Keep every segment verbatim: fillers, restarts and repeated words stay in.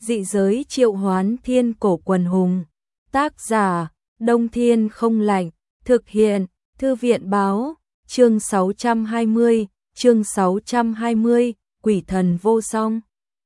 Dị giới triệu hoán thiên cổ quần hùng. Tác giả, Đông Thiên Không Lạnh. Thực hiện, Thư viện báo. Chương sáu trăm hai mươi, chương sáu trăm hai mươi, quỷ thần vô song.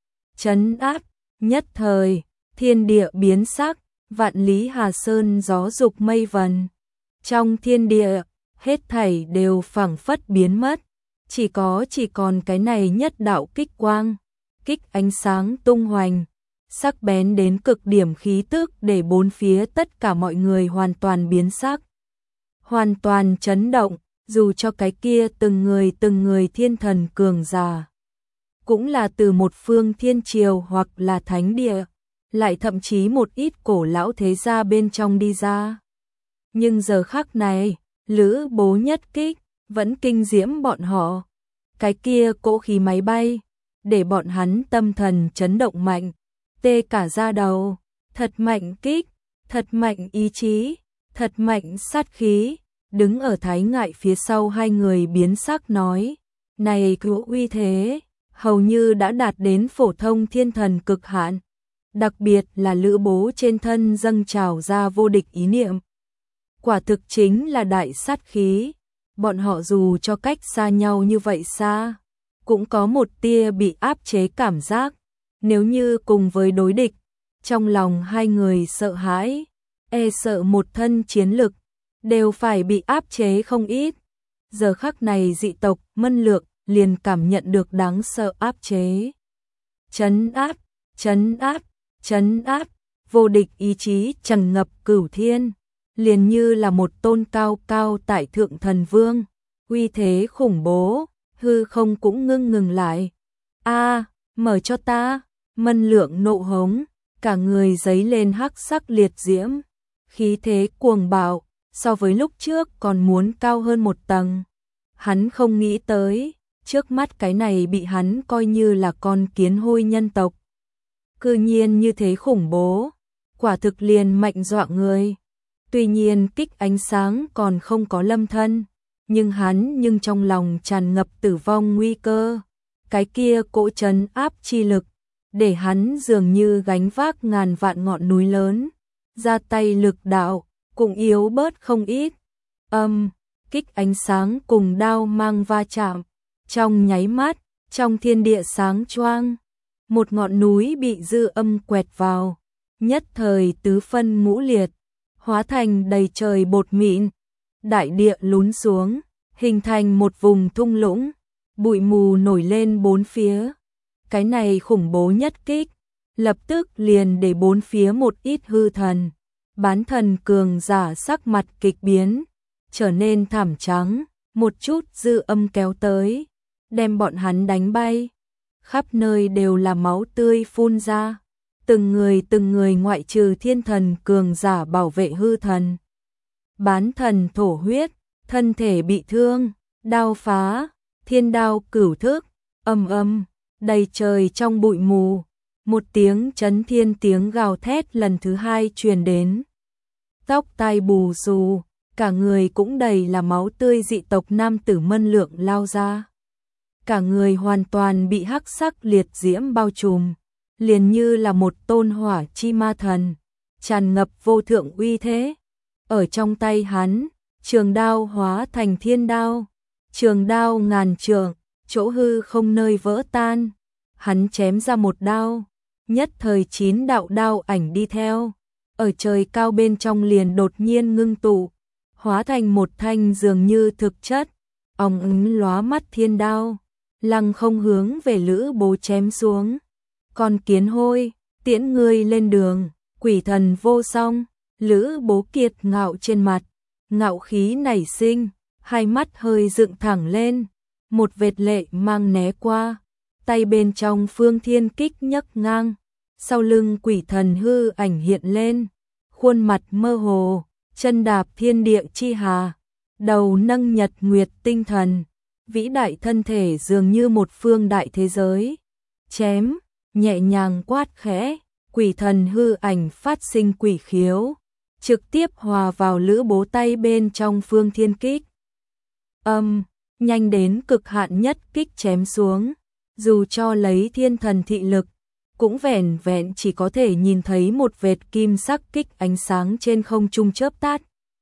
Trấn áp, nhất thời, thiên địa biến sắc, vạn lý hà sơn gió dục mây vần. Trong thiên địa, hết thảy đều phảng phất biến mất, chỉ có chỉ còn cái này nhất đạo kích quang, kích ánh sáng tung hoành, sắc bén đến cực điểm khí tức để bốn phía tất cả mọi người hoàn toàn biến sắc. Hoàn toàn chấn động, dù cho cái kia từng người từng người thiên thần cường giả, cũng là từ một phương thiên triều hoặc là thánh địa, lại thậm chí một ít cổ lão thế gia bên trong đi ra. Nhưng giờ khắc này, Lữ Bố nhất kích, vẫn kinh diễm bọn họ. Cái kia cỗ khí máy bay, để bọn hắn tâm thần chấn động mạnh, tê cả da đầu, thật mạnh kích, thật mạnh ý chí, thật mạnh sát khí. Đứng ở Thái Ngại phía sau hai người biến sắc nói, này cứu uy thế, hầu như đã đạt đến phổ thông thiên thần cực hạn, đặc biệt là Lữ Bố trên thân dâng trào ra vô địch ý niệm. Quả thực chính là đại sát khí, bọn họ dù cho cách xa nhau như vậy xa, cũng có một tia bị áp chế cảm giác, nếu như cùng với đối địch, trong lòng hai người sợ hãi, e sợ một thân chiến lực, đều phải bị áp chế không ít. Giờ khắc này dị tộc Mân Lược liền cảm nhận được đáng sợ áp chế. Trấn áp, trấn áp, trấn áp, vô địch ý chí tràn ngập cửu thiên, liền như là một tôn cao cao tại thượng thần vương, uy thế khủng bố, hư không cũng ngưng ngừng lại. A, mở cho ta, Mân Lượng nộ hống, cả người giấy lên hắc sắc liệt diễm, khí thế cuồng bạo, so với lúc trước còn muốn cao hơn một tầng. Hắn không nghĩ tới, trước mắt cái này bị hắn coi như là con kiến hôi nhân tộc, cư nhiên như thế khủng bố, quả thực liền mạnh dọa người. Tuy nhiên kích ánh sáng còn không có lâm thân, nhưng hắn nhưng trong lòng tràn ngập tử vong nguy cơ. Cái kia cỗ trấn áp chi lực, để hắn dường như gánh vác ngàn vạn ngọn núi lớn, ra tay lực đạo cũng yếu bớt không ít. Âm, kích ánh sáng cùng đao mang va chạm, trong nháy mắt, trong thiên địa sáng choang, một ngọn núi bị dư âm quẹt vào, nhất thời tứ phân ngũ liệt, hóa thành đầy trời bột mịn, đại địa lún xuống, hình thành một vùng thung lũng, bụi mù nổi lên bốn phía. Cái này khủng bố nhất kích, lập tức liền để bốn phía một ít hư thần, bán thần cường giả sắc mặt kịch biến, trở nên thảm trắng, một chút dư âm kéo tới, đem bọn hắn đánh bay. Khắp nơi đều là máu tươi phun ra, từng người từng người ngoại trừ thiên thần cường giả bảo vệ hư thần. Bán thần thổ huyết, thân thể bị thương, đao phá, thiên đao cửu thức, âm âm, đầy trời trong bụi mù. Một tiếng chấn thiên tiếng gào thét lần thứ hai truyền đến. Tóc tai bù xù, cả người cũng đầy là máu tươi dị tộc nam tử Mân Lượng lao ra. Cả người hoàn toàn bị hắc sắc liệt diễm bao trùm, liền như là một tôn hỏa chi ma thần, tràn ngập vô thượng uy thế. Ở trong tay hắn, trường đao hóa thành thiên đao, trường đao ngàn trượng, chỗ hư không nơi vỡ tan. Hắn chém ra một đao, nhất thời chín đạo đao ảnh đi theo, ở trời cao bên trong liền đột nhiên ngưng tụ, hóa thành một thanh dường như thực chất, óng ánh lóa mắt thiên đao, lăng không hướng về Lữ Bố chém xuống. Con kiến hôi, tiễn ngươi lên đường, quỷ thần vô song. Lữ Bố kiệt ngạo trên mặt, ngạo khí nảy sinh, hai mắt hơi dựng thẳng lên, một vệt lệ mang né qua, tay bên trong phương thiên kích nhấc ngang, sau lưng quỷ thần hư ảnh hiện lên, khuôn mặt mơ hồ, chân đạp thiên địa chi hà, đầu nâng nhật nguyệt tinh thần, vĩ đại thân thể dường như một phương đại thế giới. Chém, nhẹ nhàng quát khẽ, quỷ thần hư ảnh phát sinh quỷ khiếu, trực tiếp hòa vào Lữ Bố tay bên trong phương thiên kích. Âm, nhanh đến cực hạn nhất kích chém xuống, dù cho lấy thiên thần thị lực, cũng vẻn vẹn chỉ có thể nhìn thấy một vệt kim sắc kích ánh sáng trên không trung chớp tắt.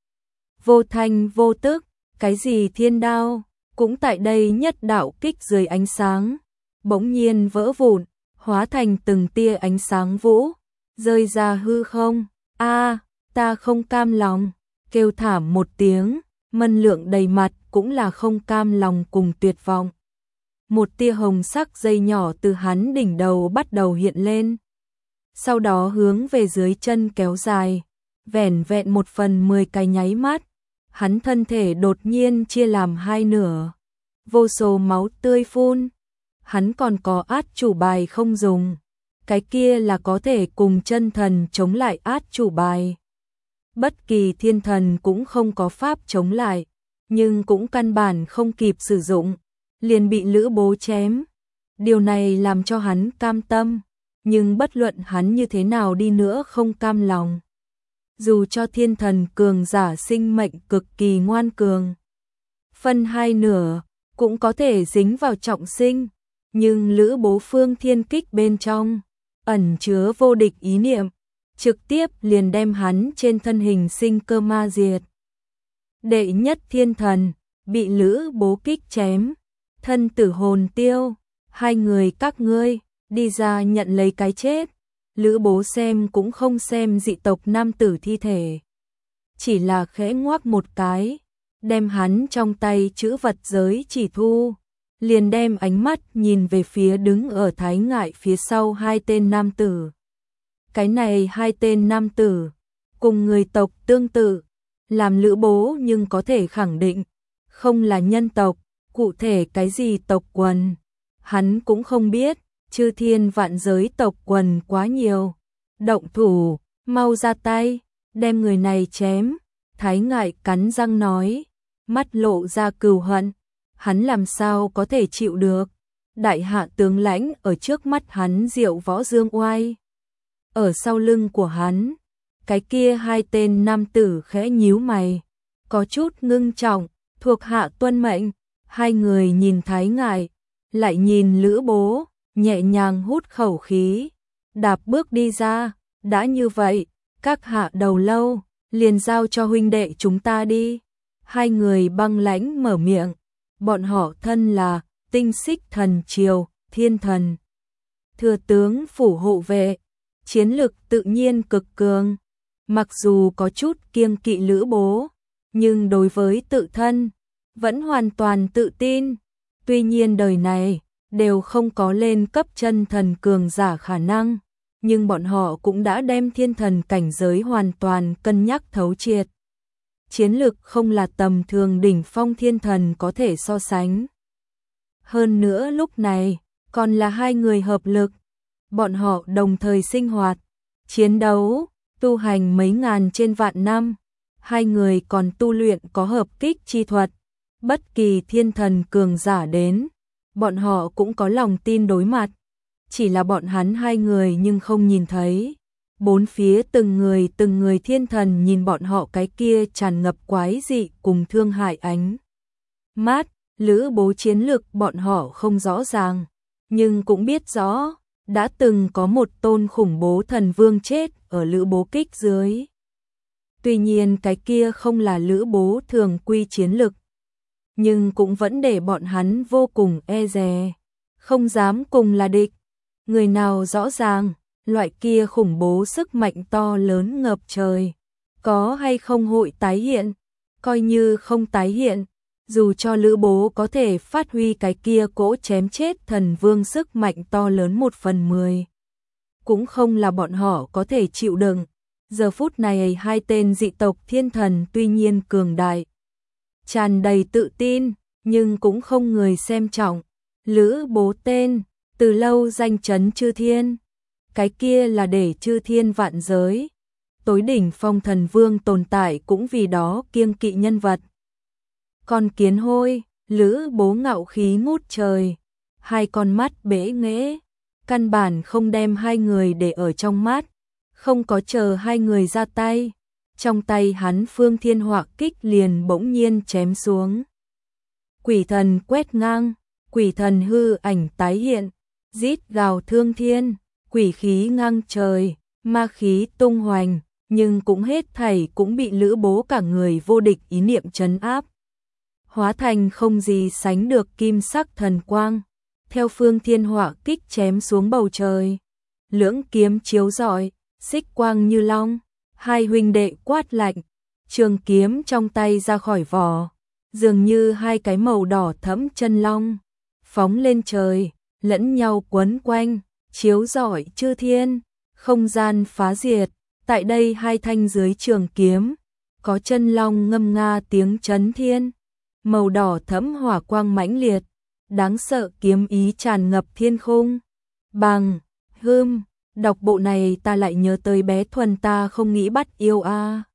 Vô thanh vô tức, cái gì thiên đao, cũng tại đây nhất đạo kích dưới ánh sáng, bỗng nhiên vỡ vụn, hóa thành từng tia ánh sáng vũ, rơi ra hư không. A, ta không cam lòng, kêu thảm một tiếng, Mân Lượng đầy mặt cũng là không cam lòng cùng tuyệt vọng. Một tia hồng sắc dây nhỏ từ hắn đỉnh đầu bắt đầu hiện lên, sau đó hướng về dưới chân kéo dài, vẻn vẹn một phần mười cái nháy mắt, hắn thân thể đột nhiên chia làm hai nửa, vô số máu tươi phun. Hắn còn có át chủ bài không dùng, cái kia là có thể cùng chân thần chống lại át chủ bài. Bất kỳ thiên thần cũng không có pháp chống lại, nhưng cũng căn bản không kịp sử dụng, liền bị Lữ Bố chém. Điều này làm cho hắn cam tâm, nhưng bất luận hắn như thế nào đi nữa không cam lòng. Dù cho thiên thần cường giả sinh mệnh cực kỳ ngoan cường, phân hai nửa cũng có thể dính vào trọng sinh, nhưng Lữ Bố phương thiên kích bên trong ẩn chứa vô địch ý niệm, trực tiếp liền đem hắn trên thân hình sinh cơ ma diệt. Đệ nhất thiên thần bị Lữ Bố kích chém, thân tử hồn tiêu, hai người các ngươi đi ra nhận lấy cái chết. Lữ Bố xem cũng không xem dị tộc nam tử thi thể, chỉ là khẽ ngoác một cái, đem hắn trong tay chữ vật giới chỉ thu, liền đem ánh mắt nhìn về phía đứng ở Thái Ngại phía sau hai tên nam tử. Cái này hai tên nam tử cùng người tộc tương tự, làm Lữ Bố nhưng có thể khẳng định không là nhân tộc, cụ thể cái gì tộc quần hắn cũng không biết. Chư thiên vạn giới tộc quần quá nhiều, động thủ, mau ra tay, đem người này chém. Thái Ngại cắn răng nói, mắt lộ ra cừu hận, hắn làm sao có thể chịu được. Đại hạ tướng lãnh ở trước mắt hắn diệu võ dương oai, ở sau lưng của hắn, cái kia hai tên nam tử khẽ nhíu mày, có chút ngưng trọng, thuộc hạ tuân mệnh. Hai người nhìn Thái Ngại, lại nhìn Lữ Bố, nhẹ nhàng hút khẩu khí, đạp bước đi ra. Đã như vậy, các hạ đầu lâu, liền giao cho huynh đệ chúng ta đi. Hai người băng lãnh mở miệng, bọn họ thân là Tinh Xích Thần Triều, thiên thần, thừa tướng phủ hộ vệ, chiến lực tự nhiên cực cường. Mặc dù có chút kiêng kỵ Lữ Bố, nhưng đối với tự thân, vẫn hoàn toàn tự tin. Tuy nhiên đời này, đều không có lên cấp chân thần cường giả khả năng, nhưng bọn họ cũng đã đem thiên thần cảnh giới hoàn toàn cân nhắc thấu triệt. Chiến lực không là tầm thường đỉnh phong thiên thần có thể so sánh. Hơn nữa lúc này, còn là hai người hợp lực. Bọn họ đồng thời sinh hoạt, chiến đấu, tu hành mấy ngàn trên vạn năm. Hai người còn tu luyện có hợp kích chi thuật. Bất kỳ thiên thần cường giả đến, bọn họ cũng có lòng tin đối mặt. Chỉ là bọn hắn hai người nhưng không nhìn thấy. Bốn phía từng người từng người thiên thần nhìn bọn họ cái kia tràn ngập quái dị cùng thương hại ánh mắt. Lữ Bố chiến lực bọn họ không rõ ràng, nhưng cũng biết rõ, đã từng có một tôn khủng bố thần vương chết ở Lữ Bố kích dưới. Tuy nhiên cái kia không là Lữ Bố thường quy chiến lực, nhưng cũng vẫn để bọn hắn vô cùng e dè, không dám cùng là địch. Người nào rõ ràng, loại kia khủng bố sức mạnh to lớn ngập trời, có hay không hội tái hiện. Coi như không tái hiện, dù cho Lữ Bố có thể phát huy cái kia cỗ chém chết thần vương sức mạnh to lớn một phần mười, cũng không là bọn họ có thể chịu đựng. Giờ phút này hai tên dị tộc thiên thần tuy nhiên cường đại, tràn đầy tự tin, nhưng cũng không người xem trọng. Lữ Bố tên, từ lâu danh chấn chư thiên. Cái kia là để chư thiên vạn giới, tối đỉnh phong thần vương tồn tại cũng vì đó kiêng kỵ nhân vật. Con kiến hôi, Lữ Bố ngạo khí ngút trời, hai con mắt bể nghễ, căn bản không đem hai người để ở trong mắt, không có chờ hai người ra tay. Trong tay hắn phương thiên họa kích liền bỗng nhiên chém xuống. Quỷ thần quét ngang, quỷ thần hư ảnh tái hiện, rít gào thương thiên, quỷ khí ngang trời, ma khí tung hoành, nhưng cũng hết thảy cũng bị Lữ Bố cả người vô địch ý niệm trấn áp. Hóa thành không gì sánh được kim sắc thần quang, theo phương thiên hỏa kích chém xuống bầu trời. Lưỡng kiếm chiếu rọi, xích quang như long, hai huynh đệ quát lạnh, trường kiếm trong tay ra khỏi vỏ, dường như hai cái màu đỏ thẫm chân long, phóng lên trời, lẫn nhau quấn quanh, chiếu rọi chư thiên, không gian phá diệt. Tại đây hai thanh dưới trường kiếm, có chân long ngâm nga tiếng chấn thiên, màu đỏ thẫm hỏa quang mãnh liệt, đáng sợ kiếm ý tràn ngập thiên khung. Bằng, hươm, đọc bộ này ta lại nhớ tới bé Thuần ta không nghĩ bắt yêu a. À.